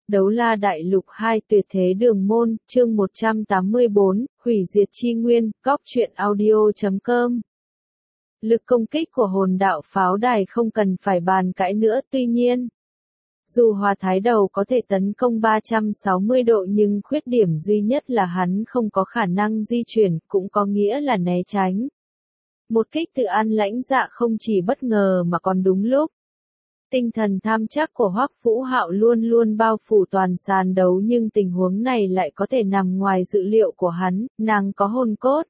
Đấu La Đại Lục 2 Tuyệt Thế Đường Môn, chương 184, Hủy Diệt Chi Nguyên, Góc truyện audio.com. Lực công kích của hồn đạo pháo đài không cần phải bàn cãi nữa, tuy nhiên, dù Hoa Thái Đầu có thể tấn công 360 độ nhưng khuyết điểm duy nhất là hắn không có khả năng di chuyển, cũng có nghĩa là né tránh. Một kích từ An Lãnh Dạ không chỉ bất ngờ mà còn đúng lúc. Tinh thần tham chắc của Hoắc Vũ Hạo luôn luôn bao phủ toàn sàn đấu nhưng tình huống này lại có thể nằm ngoài dự liệu của hắn, nàng có hồn cốt.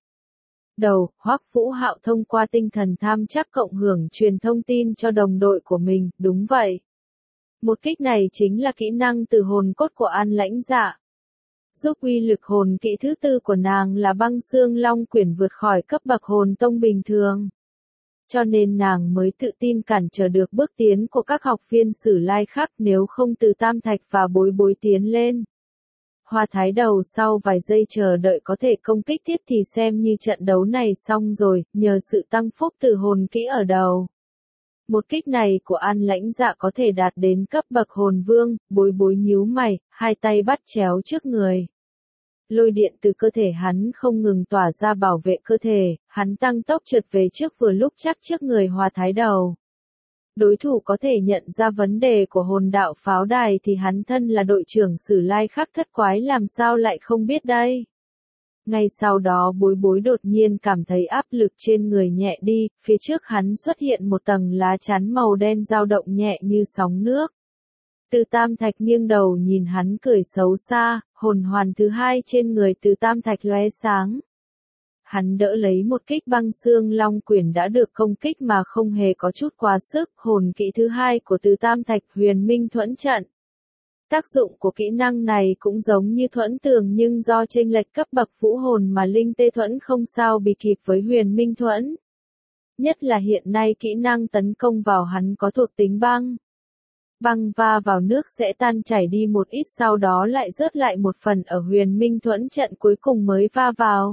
Đầu, Hoắc Vũ Hạo thông qua tinh thần tham chắc cộng hưởng truyền thông tin cho đồng đội của mình, đúng vậy. Một kích này chính là kỹ năng từ hồn cốt của An Lãnh Dạ. Giúp uy lực hồn kỹ thứ tư của nàng là Băng Xương Long Quyển vượt khỏi cấp bậc hồn tông bình thường. Cho nên nàng mới tự tin cản trở được bước tiến của các học viên Sử Lai khác, nếu không từ Tam Thạch và Bối Bối tiến lên. Hoa Thái Đầu sau vài giây chờ đợi có thể công kích tiếp thì xem như trận đấu này xong rồi, nhờ sự tăng phúc từ hồn kỹ ở đầu. Một kích này của An Lãnh Dạ có thể đạt đến cấp bậc hồn vương, Bối Bối nhíu mày, hai tay bắt chéo trước người. Lôi điện từ cơ thể hắn không ngừng tỏa ra bảo vệ cơ thể, hắn tăng tốc trượt về trước vừa lúc chắc trước người Hoa Thái Đầu. Đối thủ có thể nhận ra vấn đề của hồn đạo pháo đài thì hắn thân là đội trưởng Sử Lai Khắc Thất Quái làm sao lại không biết đây. Ngay sau đó Bối Bối đột nhiên cảm thấy áp lực trên người nhẹ đi, phía trước hắn xuất hiện một tầng lá chắn màu đen dao động nhẹ như sóng nước. Từ Tam Thạch nghiêng đầu nhìn hắn cười xấu xa, hồn hoàn thứ hai trên người Từ Tam Thạch lóe sáng. Hắn đỡ lấy một kích Băng Xương Long Quyển đã được công kích mà không hề có chút quá sức, hồn kỹ thứ hai của Từ Tam Thạch Huyền Minh Thuẫn Trận. Tác dụng của kỹ năng này cũng giống như thuẫn tường nhưng do chênh lệch cấp bậc vũ hồn mà Linh Tê Thuẫn không sao bị kịp với Huyền Minh Thuẫn. Nhất là hiện nay kỹ năng tấn công vào hắn có thuộc tính băng. Băng va vào nước sẽ tan chảy đi một ít sau đó lại rớt lại một phần ở Huyền Minh Thuẫn Trận cuối cùng mới va vào.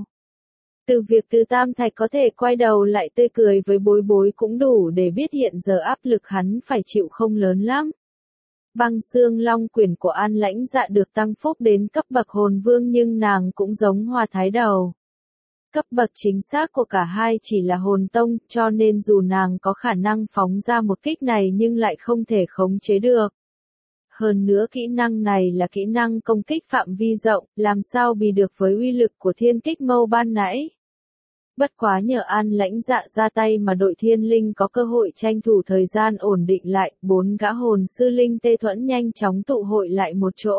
Từ việc Từ Tam Thạch có thể quay đầu lại tươi cười với Bối Bối cũng đủ để biết hiện giờ áp lực hắn phải chịu không lớn lắm. Băng Xương Long Quyển của An Lãnh Dạ được tăng phúc đến cấp bậc hồn vương nhưng nàng cũng giống Hoa Thái Đầu. Cấp bậc chính xác của cả hai chỉ là hồn tông, cho nên dù nàng có khả năng phóng ra một kích này nhưng lại không thể khống chế được. Hơn nữa kỹ năng này là kỹ năng công kích phạm vi rộng, làm sao bì được với uy lực của Thiên Kích Mâu ban nãy. Bất quá nhờ An Lãnh Dạ ra tay mà đội Thiên Linh có cơ hội tranh thủ thời gian ổn định lại, bốn gã hồn sư Linh Tê Thuẫn nhanh chóng tụ hội lại một chỗ.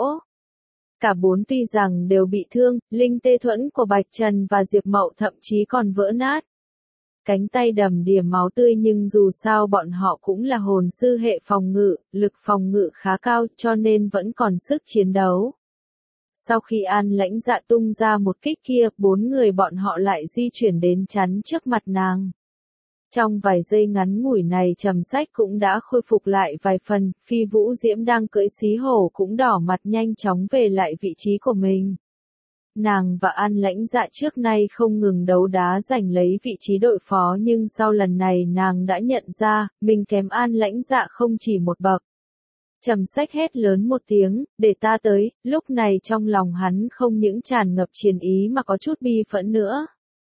Cả bốn tuy rằng đều bị thương, Linh Tê Thuẫn của Bạch Trần và Diệp Mậu thậm chí còn vỡ nát. Cánh tay đầm đìa máu tươi nhưng dù sao bọn họ cũng là hồn sư hệ phòng ngự, lực phòng ngự khá cao cho nên vẫn còn sức chiến đấu. Sau khi An Lãnh Dạ tung ra một kích kia, bốn người bọn họ lại di chuyển đến chắn trước mặt nàng. Trong vài giây ngắn ngủi này Trầm Sách cũng đã khôi phục lại vài phần, Phi Vũ Diễm đang cưỡi xí hổ cũng đỏ mặt nhanh chóng về lại vị trí của mình. Nàng và An Lãnh Dạ trước nay không ngừng đấu đá giành lấy vị trí đội phó nhưng sau lần này nàng đã nhận ra, mình kém An Lãnh Dạ không chỉ một bậc. Trầm Sách hét lớn một tiếng, để ta tới, lúc này trong lòng hắn không những tràn ngập chiến ý mà có chút bi phẫn nữa.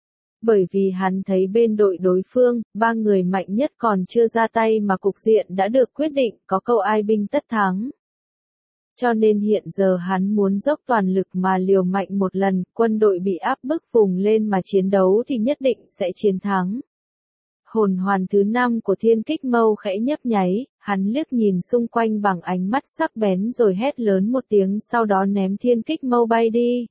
Bởi vì hắn thấy bên đội đối phương, ba người mạnh nhất còn chưa ra tay mà cục diện đã được quyết định, có câu ai binh tất thắng. Cho nên hiện giờ hắn muốn dốc toàn lực mà liều mạnh một lần, quân đội bị áp bức vùng lên mà chiến đấu thì nhất định sẽ chiến thắng. Hồn hoàn thứ 5 của Thiên Kích Mâu khẽ nhấp nháy, hắn liếc nhìn xung quanh bằng ánh mắt sắc bén rồi hét lớn một tiếng sau đó ném Thiên Kích Mâu bay đi.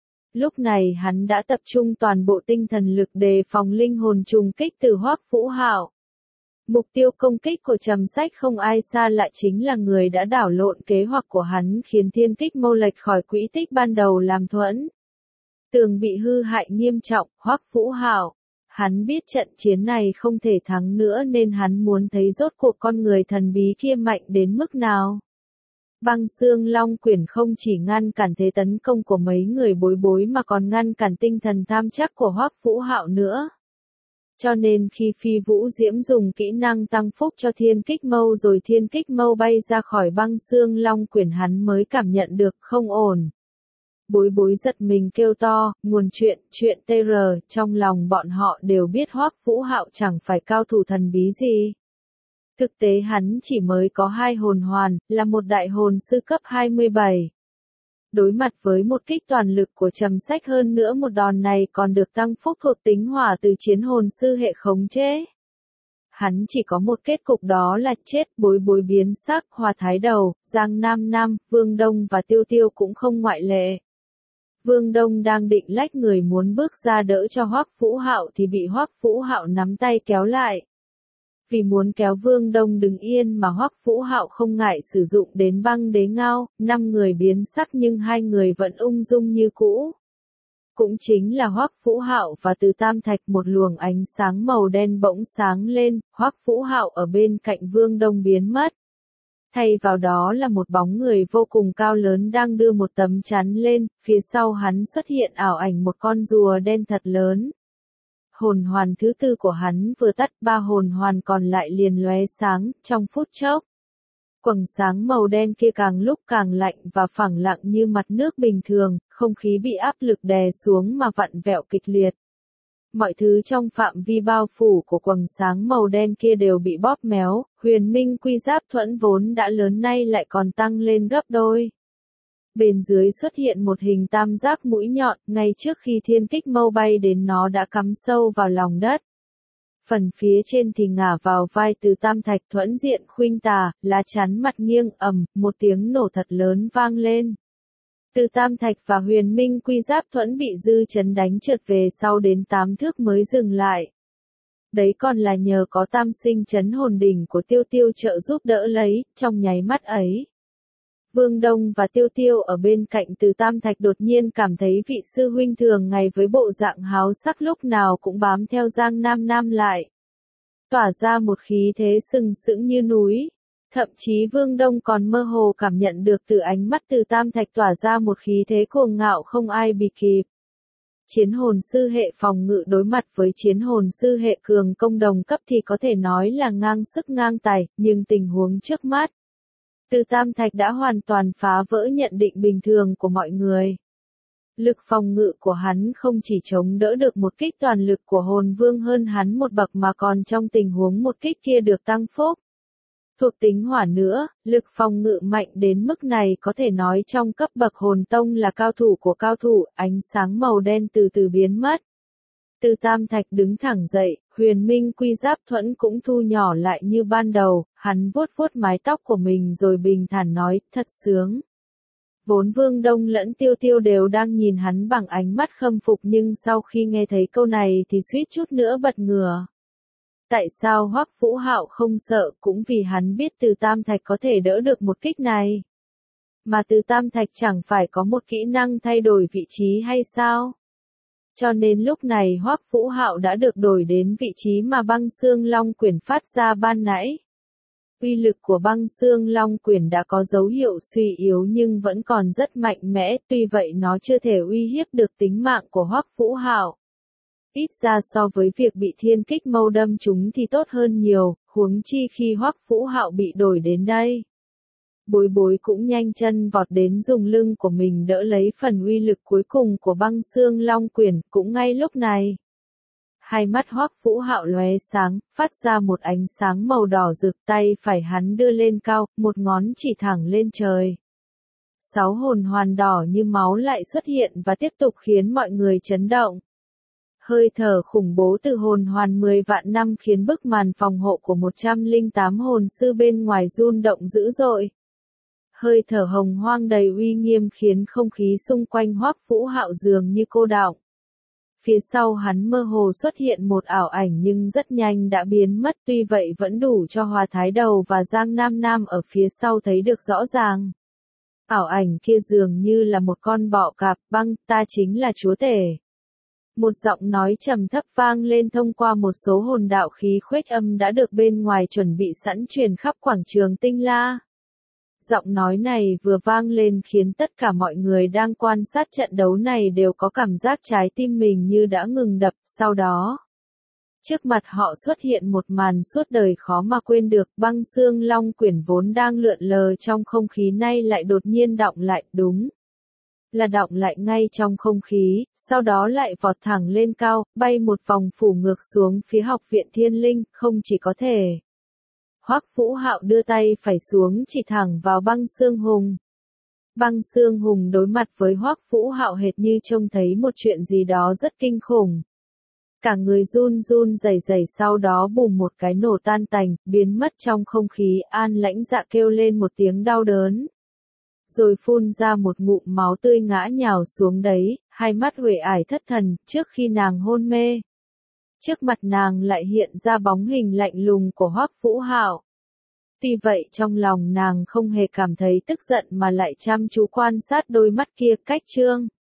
Lúc này hắn đã tập trung toàn bộ tinh thần lực đề phòng linh hồn trùng kích từ Hoắc Vũ Hạo. Mục tiêu công kích của Trầm Sách không ai xa lạ chính là người đã đảo lộn kế hoạch của hắn khiến Thiên Kích Mâu lệch khỏi quỹ tích ban đầu làm thuẫn. Tường bị hư hại nghiêm trọng, Hoắc Vũ Hạo. Hắn biết trận chiến này không thể thắng nữa nên hắn muốn thấy rốt cuộc con người thần bí kia mạnh đến mức nào. Băng Xương Long Quyển không chỉ ngăn cản thế tấn công của mấy người Bối Bối mà còn ngăn cản tinh thần tham chắc của Hoắc Vũ Hạo nữa. Cho nên khi Phi Vũ Diễm dùng kỹ năng tăng phúc cho thiên kích mâu rồi thiên kích mâu bay ra khỏi băng xương long quyển hắn mới cảm nhận được không ổn. Bối bối giật mình kêu to, nguồn chuyện TR, trong lòng bọn họ đều biết Hoắc Vũ Hạo chẳng phải cao thủ thần bí gì. Thực tế hắn chỉ mới có 2 hồn hoàn, là một đại hồn sư cấp 27. Đối mặt với một kích toàn lực của Trầm Sách hơn nữa một đòn này còn được tăng phúc thuộc tính hỏa từ chiến hồn sư hệ khống chế. Hắn chỉ có một kết cục đó là chết, bối bối biến sắc, Hòa Thái Đầu, Giang Nam Nam, Vương Đông và Tiêu Tiêu cũng không ngoại lệ. Vương Đông đang định lách người muốn bước ra đỡ cho Hoắc Vũ Hạo thì bị Hoắc Vũ Hạo nắm tay kéo lại. Vì muốn kéo Vương Đông đứng yên mà Hoắc Vũ Hạo không ngại sử dụng đến băng đế ngao, 5 người biến sắc nhưng 2 người vẫn ung dung như cũ. Cũng chính là Hoắc Vũ Hạo và Từ Tam Thạch, một luồng ánh sáng màu đen bỗng sáng lên, Hoắc Vũ Hạo ở bên cạnh Vương Đông biến mất. Thay vào đó là một bóng người vô cùng cao lớn đang đưa một tấm chắn lên, phía sau hắn xuất hiện ảo ảnh một con rùa đen thật lớn. Hồn hoàn thứ 4 của hắn vừa tắt, 3 hồn hoàn còn lại liền lóe sáng, trong phút chốc. Quầng sáng màu đen kia càng lúc càng lạnh và phẳng lặng như mặt nước bình thường, không khí bị áp lực đè xuống mà vặn vẹo kịch liệt. Mọi thứ trong phạm vi bao phủ của quầng sáng màu đen kia đều bị bóp méo, huyền minh quy giáp thuẫn vốn đã lớn nay lại còn tăng lên gấp đôi. Bên dưới xuất hiện một hình tam giác mũi nhọn, ngay trước khi thiên kích mâu bay đến nó đã cắm sâu vào lòng đất. Phần phía trên thì ngả vào vai Từ Tam Thạch, thuẫn diện khuynh tà, lá chắn mặt nghiêng, một tiếng nổ thật lớn vang lên. Từ Tam Thạch và huyền minh quy giáp thuẫn bị dư chấn đánh trượt về sau đến 8 thước mới dừng lại. Đấy còn là nhờ có tam sinh chấn hồn đỉnh của Tiêu Tiêu trợ giúp đỡ lấy, trong nháy mắt ấy. Vương Đông và Tiêu Tiêu ở bên cạnh Từ Tam Thạch đột nhiên cảm thấy vị sư huynh thường ngày với bộ dạng háo sắc lúc nào cũng bám theo Giang Nam Nam lại. Tỏa ra một khí thế sừng sững như núi. Thậm chí Vương Đông còn mơ hồ cảm nhận được từ ánh mắt Từ Tam Thạch tỏa ra một khí thế cuồng ngạo không ai bì kịp. Chiến hồn sư hệ phòng ngự đối mặt với chiến hồn sư hệ cường công đồng cấp thì có thể nói là ngang sức ngang tài, nhưng tình huống trước mắt, Từ Tam Thạch đã hoàn toàn phá vỡ nhận định bình thường của mọi người. Lực phòng ngự của hắn không chỉ chống đỡ được một kích toàn lực của hồn vương hơn hắn một bậc mà còn trong tình huống một kích kia được tăng phúc. Thuộc tính hỏa nữa, lực phòng ngự mạnh đến mức này có thể nói trong cấp bậc hồn tông là cao thủ của cao thủ, ánh sáng màu đen từ từ biến mất. Từ Tam Thạch đứng thẳng dậy, huyền minh quy giáp thuẫn cũng thu nhỏ lại như ban đầu, hắn vuốt vuốt mái tóc của mình rồi bình thản nói, thật sướng. Vốn Vương Đông lẫn Tiêu Tiêu đều đang nhìn hắn bằng ánh mắt khâm phục nhưng sau khi nghe thấy câu này thì suýt chút nữa bật ngửa. Tại sao Hoắc Vũ Hạo không sợ, cũng vì hắn biết Từ Tam Thạch có thể đỡ được một kích này. Mà Từ Tam Thạch chẳng phải có một kỹ năng thay đổi vị trí hay sao? Cho nên lúc này Hoắc Vũ Hạo đã được đổi đến vị trí mà băng xương long quyển phát ra ban nãy. Uy lực của băng xương long quyển đã có dấu hiệu suy yếu nhưng vẫn còn rất mạnh mẽ, tuy vậy nó chưa thể uy hiếp được tính mạng của Hoắc Vũ Hạo. Ít ra so với việc bị thiên kích mâu đâm trúng thì tốt hơn nhiều, huống chi khi Hoắc Vũ Hạo bị đổi đến đây. Bối bối cũng nhanh chân vọt đến dùng lưng của mình đỡ lấy phần uy lực cuối cùng của băng xương long quyển, cũng ngay lúc này. Hai mắt Hoắc Vũ Hạo lóe sáng, phát ra một ánh sáng màu đỏ rực, tay phải hắn đưa lên cao, một ngón chỉ thẳng lên trời. 6 hồn hoàn đỏ như máu lại xuất hiện và tiếp tục khiến mọi người chấn động. Hơi thở khủng bố từ hồn hoàn 10 vạn năm khiến bức màn phòng hộ của 108 hồn sư bên ngoài rung động dữ dội. Hơi thở hồng hoang đầy uy nghiêm khiến không khí xung quanh Hoắc Vũ Hạo dường như cô đọng. Phía sau hắn mơ hồ xuất hiện một ảo ảnh nhưng rất nhanh đã biến mất, tuy vậy vẫn đủ cho Hòa Thái Đầu và Giang Nam Nam ở phía sau thấy được rõ ràng. Ảo ảnh kia dường như là một con bọ cạp, băng, ta chính là chúa tể. Một giọng nói trầm thấp vang lên thông qua một số hồn đạo khí khuếch âm đã được bên ngoài chuẩn bị sẵn truyền khắp quảng trường Tinh La. Giọng nói này vừa vang lên khiến tất cả mọi người đang quan sát trận đấu này đều có cảm giác trái tim mình như đã ngừng đập, sau đó. Trước mặt họ xuất hiện một màn suốt đời khó mà quên được, băng xương long quyển vốn đang lượn lờ trong không khí nay lại đột nhiên đọng lại, đúng là đọng lại ngay trong không khí, sau đó lại vọt thẳng lên cao, bay một vòng phủ ngược xuống phía Học viện Thiên Linh, không chỉ có thể. Hoắc Vũ Hạo đưa tay phải xuống chỉ thẳng vào băng xương hùng. Băng xương hùng đối mặt với Hoắc Vũ Hạo hệt như trông thấy một chuyện gì đó rất kinh khủng. Cả người run run rẩy rẩy, sau đó bùm một cái nổ tan tành, biến mất trong không khí. An Lãnh Dạ kêu lên một tiếng đau đớn, rồi phun ra một ngụm máu tươi ngã nhào xuống đấy, hai mắt uể ải thất thần. Trước khi nàng hôn mê, trước mặt nàng lại hiện ra bóng hình lạnh lùng của Hoắc Vũ Hạo. Tuy vậy trong lòng nàng không hề cảm thấy tức giận mà lại chăm chú quan sát đôi mắt kia. Cách chương